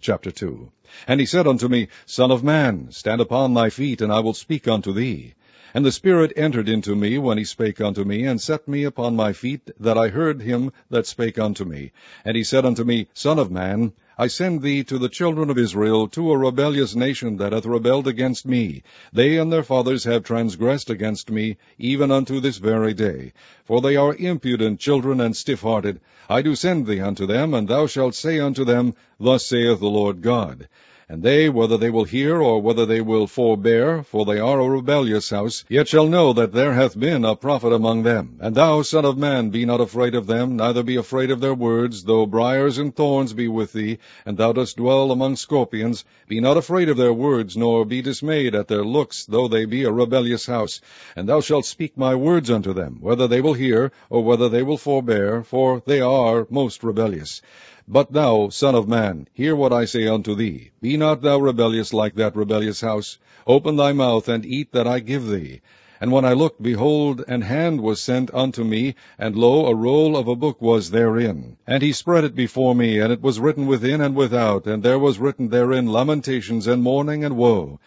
Chapter 2. And he said unto me, Son of man, stand upon thy feet, and I will speak unto thee. And the Spirit entered into me when he spake unto me, and set me upon my feet, that I heard him that spake unto me. And he said unto me, Son of man, I send thee to the children of Israel, to a rebellious nation that hath rebelled against me. They and their fathers have transgressed against me, even unto this very day. For they are impudent children and stiff-hearted. I do send thee unto them, and thou shalt say unto them, Thus saith the Lord God. And they, whether they will hear, or whether they will forbear, for they are a rebellious house, yet shall know that there hath been a prophet among them. And thou, son of man, be not afraid of them, neither be afraid of their words, though briars and thorns be with thee, and thou dost dwell among scorpions. Be not afraid of their words, nor be dismayed at their looks, though they be a rebellious house. And thou shalt speak my words unto them, whether they will hear, or whether they will forbear, for they are most rebellious. But thou, son of man, hear what I say unto thee. Be not thou rebellious like that rebellious house. Open thy mouth, and eat that I give thee. And when I looked, behold, an hand was sent unto me, and lo, a roll of a book was therein. And he spread it before me, and it was written within and without, and there was written therein lamentations and mourning and woe.